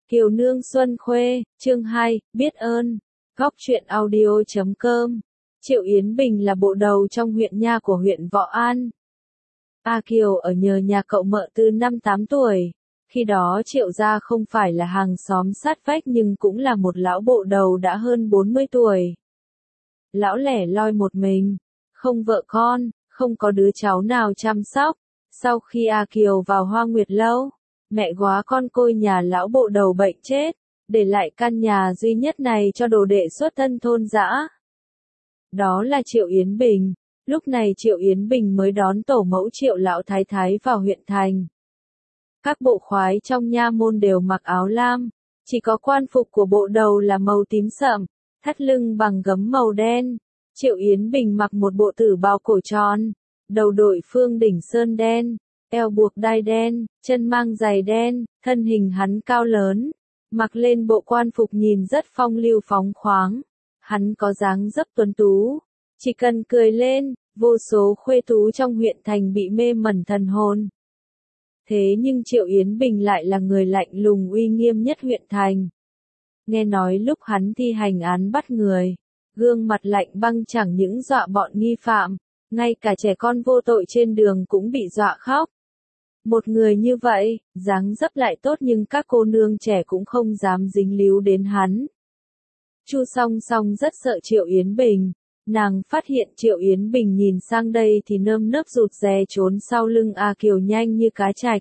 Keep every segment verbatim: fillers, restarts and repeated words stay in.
Kiều Nương Xuân Khuê, chương hai, biết ơn. Góc truyện audio chấm com. Triệu Yến Bình là bộ đầu trong huyện nha của huyện Võ An. A Kiều ở nhờ nhà cậu mợ từ năm tám tuổi. Khi đó Triệu gia không phải là hàng xóm sát vách nhưng cũng là một lão bộ đầu đã hơn bốn mươi tuổi. Lão lẻ loi một mình, không vợ con, không có đứa cháu nào chăm sóc. Sau khi A Kiều vào Hoa Nguyệt Lâu, mẹ góa con côi nhà lão bộ đầu bệnh chết, để lại căn nhà duy nhất này cho đồ đệ xuất thân thôn dã. Đó là Triệu Yến Bình. Lúc này Triệu Yến Bình mới đón tổ mẫu Triệu lão thái thái vào huyện thành. Các bộ khoái trong nha môn đều mặc áo lam, chỉ có quan phục của bộ đầu là màu tím sậm, thắt lưng bằng gấm màu đen. Triệu Yến Bình mặc một bộ tử bào cổ tròn, đầu đội phương đỉnh sơn đen, eo buộc đai đen, chân mang giày đen, thân hình hắn cao lớn, mặc lên bộ quan phục nhìn rất phong lưu phóng khoáng. Hắn có dáng dấp tuấn tú, chỉ cần cười lên, vô số khuê tú trong huyện thành bị mê mẩn thần hồn. Thế nhưng Triệu Yến Bình lại là người lạnh lùng uy nghiêm nhất huyện thành. Nghe nói lúc hắn thi hành án bắt người, gương mặt lạnh băng chẳng những dọa bọn nghi phạm, ngay cả trẻ con vô tội trên đường cũng bị dọa khóc. Một người như vậy, dáng dấp lại tốt nhưng các cô nương trẻ cũng không dám dính líu đến hắn. Chu Song Song rất sợ Triệu Yến Bình, nàng phát hiện Triệu Yến Bình nhìn sang đây thì nơm nớp rụt rè trốn sau lưng A Kiều nhanh như cá trạch.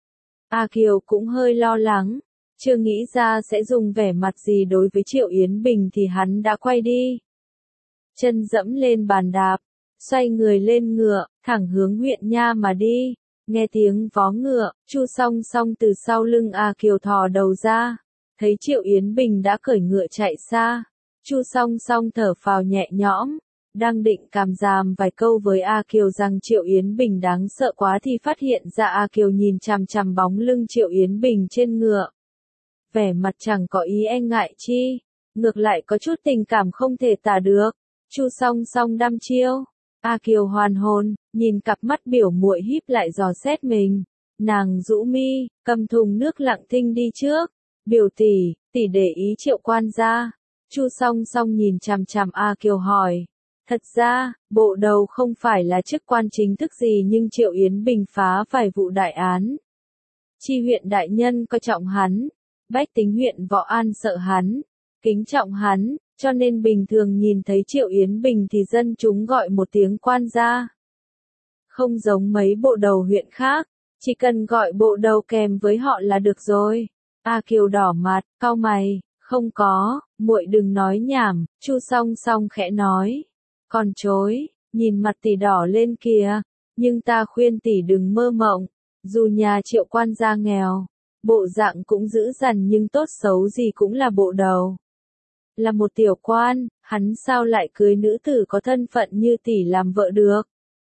A Kiều cũng hơi lo lắng, chưa nghĩ ra sẽ dùng vẻ mặt gì đối với Triệu Yến Bình thì hắn đã quay đi. Chân dẫm lên bàn đạp, xoay người lên ngựa, thẳng hướng huyện nha mà đi. Nghe tiếng vó ngựa, Chu Song Song từ sau lưng A Kiều thò đầu ra, thấy Triệu Yến Bình đã cởi ngựa chạy xa. Chu Song Song thở phào nhẹ nhõm, đang định cảm giảm vài câu với A Kiều rằng Triệu Yến Bình đáng sợ quá thì phát hiện ra A Kiều nhìn chằm chằm bóng lưng Triệu Yến Bình trên ngựa. Vẻ mặt chẳng có ý e ngại chi, ngược lại có chút tình cảm không thể tả được. Chu Song Song đăm chiêu. A Kiều hoàn hồn, nhìn cặp mắt biểu muội híp lại dò xét mình. Nàng rũ mi, cầm thùng nước lặng thinh đi trước. Biểu tỷ, tỷ để ý Triệu quan gia. Chu Song Song nhìn chằm chằm A Kiều hỏi. Thật ra, bộ đầu không phải là chức quan chính thức gì nhưng Triệu Yến Bình phá vài vụ đại án. Chi huyện đại nhân coi trọng hắn, bách tính huyện Võ An sợ hắn, kính trọng hắn. Cho nên bình thường nhìn thấy Triệu Yến Bình thì dân chúng gọi một tiếng quan gia. Không giống mấy bộ đầu huyện khác, chỉ cần gọi bộ đầu kèm với họ là được rồi. A Kiều đỏ mặt, cau mày, không có, muội đừng nói nhảm. Chu Song Song khẽ nói. Còn chối, nhìn mặt tỷ đỏ lên kìa, nhưng ta khuyên tỷ đừng mơ mộng. Dù nhà Triệu quan gia nghèo, bộ dạng cũng dữ dằn nhưng tốt xấu gì cũng là bộ đầu. Là một tiểu quan, hắn sao lại cưới nữ tử có thân phận như tỷ làm vợ được?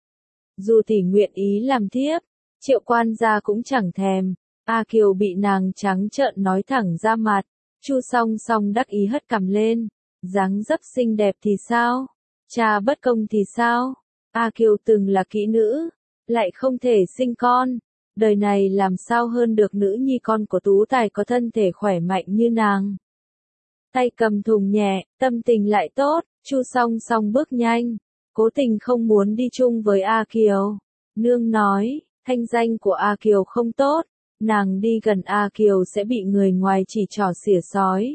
Dù tỷ nguyện ý làm thiếp, Triệu quan gia cũng chẳng thèm. A Kiều bị nàng trắng trợn nói thẳng ra mặt. Chu Song Song đắc ý hất cằm lên. Dáng dấp xinh đẹp thì sao? Cha bất công thì sao? A Kiều từng là kỹ nữ, lại không thể sinh con. Đời này làm sao hơn được nữ nhi con của tú tài có thân thể khỏe mạnh như nàng. Tay cầm thùng nhẹ, tâm tình lại tốt. Chu Song Song bước nhanh, cố tình không muốn đi chung với A Kiều. Nương nói, thanh danh của A Kiều không tốt, nàng đi gần A Kiều sẽ bị người ngoài chỉ trỏ xỉa xói.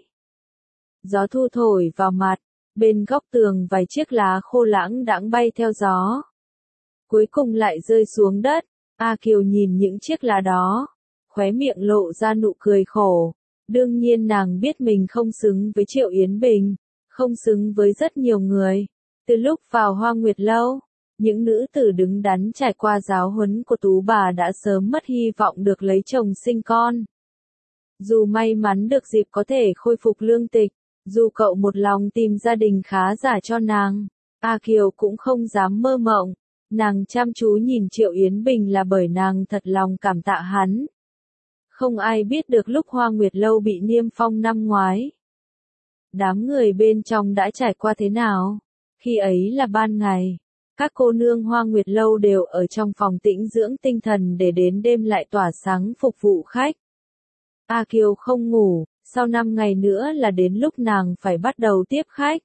Gió thu thổi vào mặt, bên góc tường vài chiếc lá khô lãng đãng bay theo gió. Cuối cùng lại rơi xuống đất. A Kiều nhìn những chiếc lá đó, khóe miệng lộ ra nụ cười khổ. Đương nhiên nàng biết mình không xứng với Triệu Yến Bình, không xứng với rất nhiều người. Từ lúc vào Hoa Nguyệt Lâu, những nữ tử đứng đắn trải qua giáo huấn của tú bà đã sớm mất hy vọng được lấy chồng sinh con. Dù may mắn được dịp có thể khôi phục lương tịch, dù cậu một lòng tìm gia đình khá giả cho nàng, A Kiều cũng không dám mơ mộng. Nàng chăm chú nhìn Triệu Yến Bình là bởi nàng thật lòng cảm tạ hắn. Không ai biết được lúc Hoa Nguyệt Lâu bị niêm phong năm ngoái, đám người bên trong đã trải qua thế nào. Khi ấy là ban ngày, các cô nương Hoa Nguyệt Lâu đều ở trong phòng tĩnh dưỡng tinh thần để đến đêm lại tỏa sáng phục vụ khách. A Kiều không ngủ, sau năm ngày nữa là đến lúc nàng phải bắt đầu tiếp khách.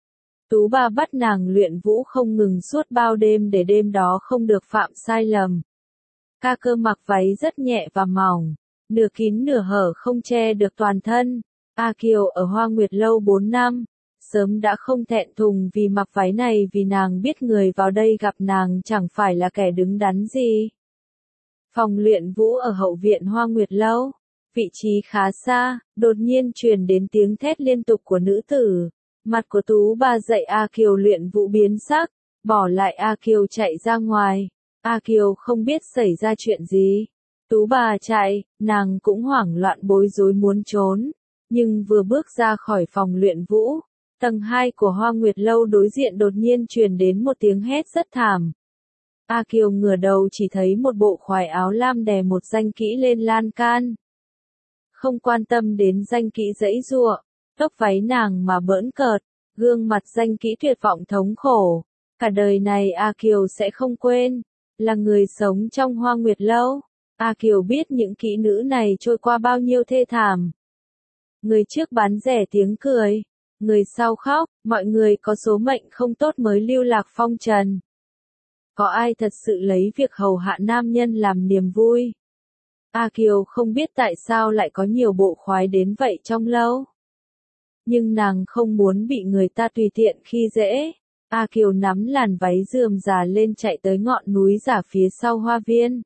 Tú bà bắt nàng luyện vũ không ngừng suốt bao đêm để đêm đó không được phạm sai lầm. Ca Cơ mặc váy rất nhẹ và mỏng, nửa kín nửa hở không che được toàn thân. A Kiều ở Hoa Nguyệt Lâu bốn năm, sớm đã không thẹn thùng vì mặc váy này vì nàng biết người vào đây gặp nàng chẳng phải là kẻ đứng đắn gì. Phòng luyện vũ ở hậu viện Hoa Nguyệt Lâu, vị trí khá xa, đột nhiên truyền đến tiếng thét liên tục của nữ tử. Mặt của Tú bà dạy A Kiều luyện vũ biến sắc, bỏ lại A Kiều chạy ra ngoài. A Kiều không biết xảy ra chuyện gì. Tú bà chạy, nàng cũng hoảng loạn bối rối muốn trốn. Nhưng vừa bước ra khỏi phòng luyện vũ, tầng hai của Hoa Nguyệt Lâu đối diện đột nhiên truyền đến một tiếng hét rất thảm. A Kiều ngửa đầu chỉ thấy một bộ khoải áo lam đè một danh kỹ lên lan can. Không quan tâm đến danh kỹ giãy giụa, tóc váy nàng mà bỡn cợt, gương mặt danh kỹ tuyệt vọng thống khổ. Cả đời này A Kiều sẽ không quên, là người sống trong Hoa Nguyệt Lâu. A Kiều biết những kỹ nữ này trôi qua bao nhiêu thê thảm. Người trước bán rẻ tiếng cười, người sau khóc, mọi người có số mệnh không tốt mới lưu lạc phong trần. Có ai thật sự lấy việc hầu hạ nam nhân làm niềm vui? A Kiều không biết tại sao lại có nhiều bộ khoái đến vậy trong lâu. Nhưng nàng không muốn bị người ta tùy tiện khi dễ. A Kiều nắm làn váy rườm rà lên chạy tới ngọn núi giả phía sau hoa viên.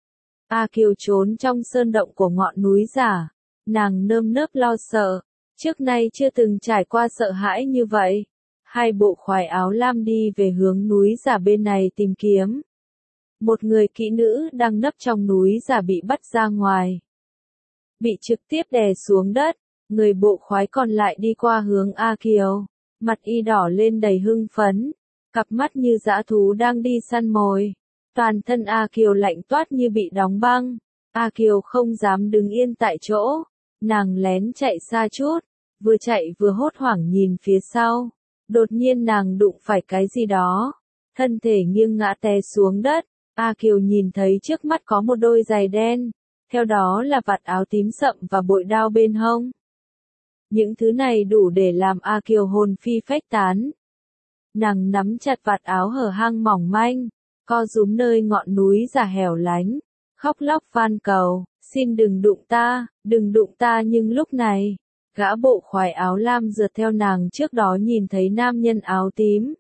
A Kiều trốn trong sơn động của ngọn núi giả. Nàng nơm nớp lo sợ, trước nay chưa từng trải qua sợ hãi như vậy. Hai bộ khoải áo lam đi về hướng núi giả bên này tìm kiếm. Một người kỹ nữ đang nấp trong núi giả bị bắt ra ngoài. Bị trực tiếp đè xuống đất, người bộ khoái còn lại đi qua hướng A Kiều. Mặt y đỏ lên đầy hưng phấn, cặp mắt như dã thú đang đi săn mồi. Toàn thân A Kiều lạnh toát như bị đóng băng. A Kiều không dám đứng yên tại chỗ. Nàng lén chạy xa chút, vừa chạy vừa hốt hoảng nhìn phía sau. Đột nhiên nàng đụng phải cái gì đó. Thân thể nghiêng ngã té xuống đất. A Kiều nhìn thấy trước mắt có một đôi giày đen. Theo đó là vạt áo tím sậm và bội đao bên hông. Những thứ này đủ để làm A Kiều hồn phi phách tán. Nàng nắm chặt vạt áo hở hang mỏng manh, co rúm nơi ngọn núi giả hẻo lánh, khóc lóc van cầu, xin đừng đụng ta, đừng đụng ta. Nhưng lúc này, gã bộ khoải áo lam rượt theo nàng trước đó nhìn thấy nam nhân áo tím.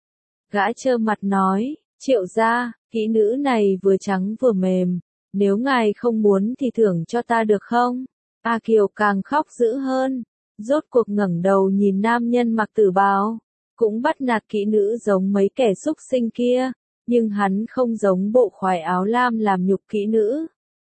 Gã trơ mặt nói, Triệu gia, kỹ nữ này vừa trắng vừa mềm, nếu ngài không muốn thì thưởng cho ta được không? A Kiều càng khóc dữ hơn, rốt cuộc ngẩng đầu nhìn nam nhân mặc tử bào, cũng bắt nạt kỹ nữ giống mấy kẻ xúc sinh kia, nhưng hắn không giống bộ khoải áo lam làm nhục kỹ nữ.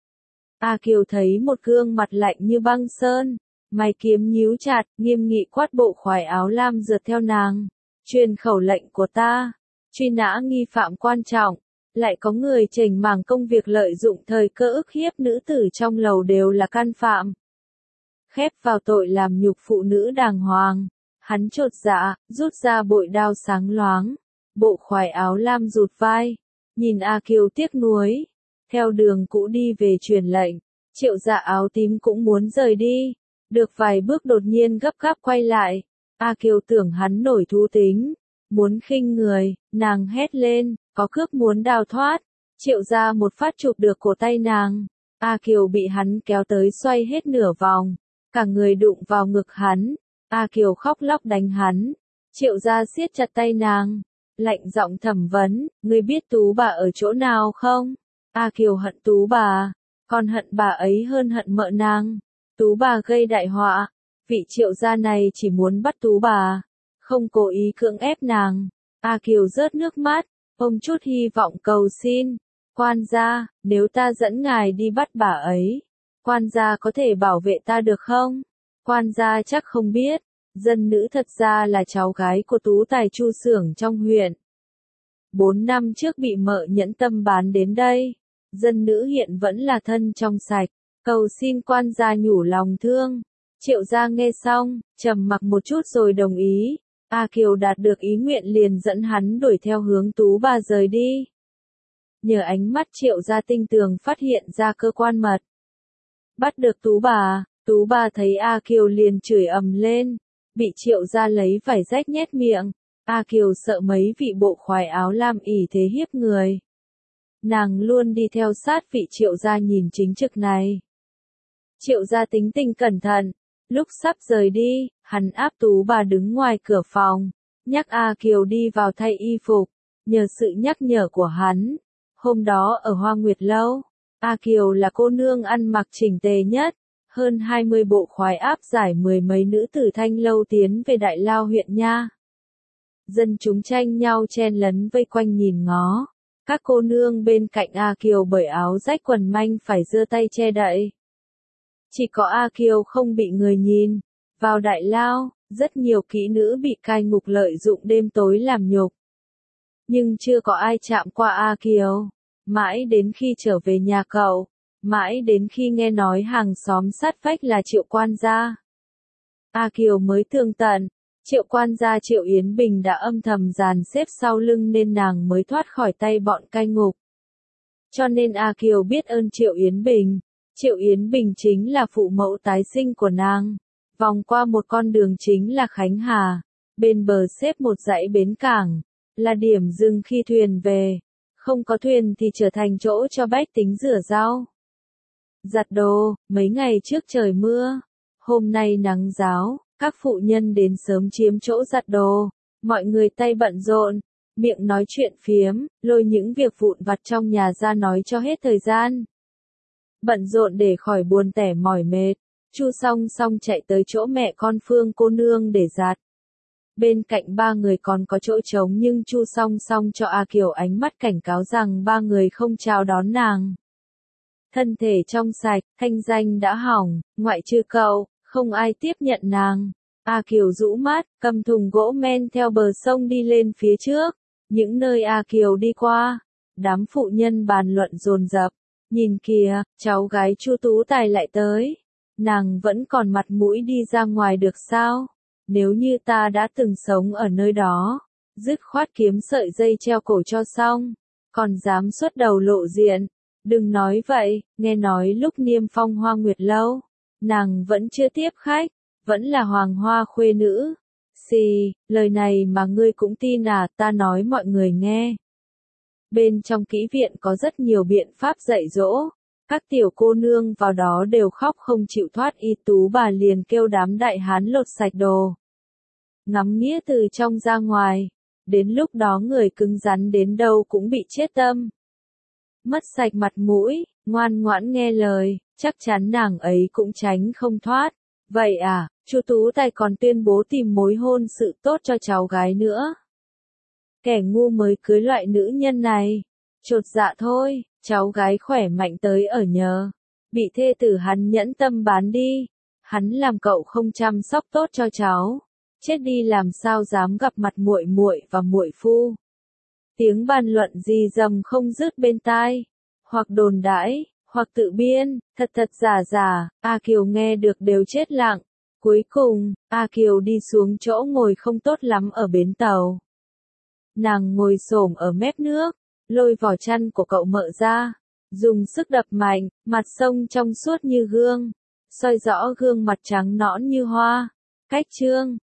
A Kiều thấy một gương mặt lạnh như băng sơn, mày kiếm nhíu chặt, nghiêm nghị quát bộ khoải áo lam rượt theo nàng, truyền khẩu lệnh của ta, truy nã nghi phạm quan trọng. Lại có người chểnh mảng công việc lợi dụng thời cơ ức hiếp nữ tử trong lầu đều là can phạm. Khép vào tội làm nhục phụ nữ đàng hoàng. Hắn chột dạ, rút ra bội đao sáng loáng. Bộ khoải áo lam rụt vai. Nhìn A Kiều tiếc nuối. Theo đường cũ đi về truyền lệnh. Triệu dạ áo tím cũng muốn rời đi. Được vài bước đột nhiên gấp gáp quay lại. A Kiều tưởng hắn nổi thú tính. Muốn khinh người, nàng hét lên, có cướp muốn đào thoát. Triệu ra một phát chụp được cổ tay nàng. A Kiều bị hắn kéo tới xoay hết nửa vòng. Cả người đụng vào ngực hắn. A Kiều khóc lóc đánh hắn. Triệu ra siết chặt tay nàng. Lạnh giọng thẩm vấn, ngươi biết Tú bà ở chỗ nào không? A Kiều hận Tú bà. Còn hận bà ấy hơn hận mợ nàng. Tú bà gây đại họa. Vị Triệu gia này chỉ muốn bắt Tú bà. Không cố ý cưỡng ép nàng. A Kiều rớt nước mắt, ôm chút hy vọng cầu xin. Quan gia, nếu ta dẫn ngài đi bắt bà ấy, quan gia có thể bảo vệ ta được không? Quan gia chắc không biết, dân nữ thật ra là cháu gái của tú tài chu xưởng trong huyện. Bốn năm trước bị mợ nhẫn tâm bán đến đây, dân nữ hiện vẫn là thân trong sạch, cầu xin quan gia nhủ lòng thương. Triệu gia nghe xong, trầm mặc một chút rồi đồng ý. A Kiều đạt được ý nguyện liền dẫn hắn đuổi theo hướng Tú bà rời đi. Nhờ ánh mắt Triệu gia tinh tường phát hiện ra cơ quan mật. Bắt được Tú bà, Tú bà thấy A Kiều liền chửi ầm lên, bị Triệu gia lấy vải rách nhét miệng. A Kiều sợ mấy vị bộ khoái áo lam ỷ thế hiếp người. Nàng luôn đi theo sát vị Triệu gia nhìn chính trực này. Triệu gia tính tình cẩn thận, lúc sắp rời đi, hắn áp Tú bà đứng ngoài cửa phòng, nhắc A Kiều đi vào thay y phục, nhờ sự nhắc nhở của hắn. Hôm đó ở Hoa Nguyệt Lâu, A Kiều là cô nương ăn mặc chỉnh tề nhất, hơn hai mươi bộ khoái áp giải mười mấy nữ tử Thanh Lâu tiến về Đại Lao huyện nha. Dân chúng tranh nhau chen lấn vây quanh nhìn ngó, các cô nương bên cạnh A Kiều bởi áo rách quần manh phải giơ tay che đậy. Chỉ có A Kiều không bị người nhìn. Vào Đại Lao, rất nhiều kỹ nữ bị cai ngục lợi dụng đêm tối làm nhục. Nhưng chưa có ai chạm qua A Kiều. Mãi đến khi trở về nhà cậu, mãi đến khi nghe nói hàng xóm sát vách là Triệu quan gia, A Kiều mới tường tận, Triệu quan gia Triệu Yến Bình đã âm thầm dàn xếp sau lưng nên nàng mới thoát khỏi tay bọn cai ngục. Cho nên A Kiều biết ơn Triệu Yến Bình. Triệu Yến Bình chính là phụ mẫu tái sinh của nàng. Vòng qua một con đường chính là Khánh Hà, bên bờ xếp một dãy bến cảng, là điểm dừng khi thuyền về. Không có thuyền thì trở thành chỗ cho bách tính rửa rau, giặt đồ. Mấy ngày trước trời mưa, hôm nay nắng ráo, các phụ nhân đến sớm chiếm chỗ giặt đồ, mọi người tay bận rộn, miệng nói chuyện phiếm, lôi những việc vụn vặt trong nhà ra nói cho hết thời gian. Bận rộn để khỏi buồn tẻ mỏi mệt, Chu Song Song chạy tới chỗ mẹ con Phương cô nương để giặt. Bên cạnh ba người còn có chỗ trống nhưng Chu Song Song cho A Kiều ánh mắt cảnh cáo rằng ba người không chào đón nàng. Thân thể trong sạch, thanh danh đã hỏng, ngoại trừ cậu, không ai tiếp nhận nàng. A Kiều rũ mắt, cầm thùng gỗ men theo bờ sông đi lên phía trước. Những nơi A Kiều đi qua, đám phụ nhân bàn luận dồn dập. Nhìn kìa, cháu gái Chu Tú Tài lại tới. Nàng vẫn còn mặt mũi đi ra ngoài được sao? Nếu như ta đã từng sống ở nơi đó, dứt khoát kiếm sợi dây treo cổ cho xong, còn dám xuất đầu lộ diện. Đừng nói vậy, nghe nói lúc niêm phong Hoa Nguyệt Lâu, nàng vẫn chưa tiếp khách, vẫn là hoàng hoa khuê nữ. Xì, lời này mà ngươi cũng tin à? Ta nói mọi người nghe. Bên trong kỹ viện có rất nhiều biện pháp dạy dỗ. Các tiểu cô nương vào đó đều khóc không chịu thoát. Y Tú bà liền kêu đám đại hán lột sạch đồ, ngắm nghĩa từ trong ra ngoài. Đến lúc đó người cứng rắn đến đâu cũng bị chết tâm. Mất sạch mặt mũi, ngoan ngoãn nghe lời, chắc chắn nàng ấy cũng tránh không thoát. Vậy à, Chu Tú Tài còn tuyên bố tìm mối hôn sự tốt cho cháu gái nữa. Kẻ ngu mới cưới loại nữ nhân này. Chột dạ thôi, cháu gái khỏe mạnh tới ở nhờ. Bị thê tử hắn nhẫn tâm bán đi. Hắn làm cậu không chăm sóc tốt cho cháu. Chết đi làm sao dám gặp mặt muội muội và muội phu. Tiếng bàn luận gì dầm không dứt bên tai. Hoặc đồn đãi, hoặc tự biên, thật thật giả giả. A Kiều nghe được đều chết lặng. Cuối cùng, A Kiều đi xuống chỗ ngồi không tốt lắm ở bến tàu. Nàng ngồi xổm ở mép nước, lôi vỏ chăn của cậu mợ ra, dùng sức đập mạnh, mặt sông trong suốt như gương, soi rõ gương mặt trắng nõn như hoa. Cách chương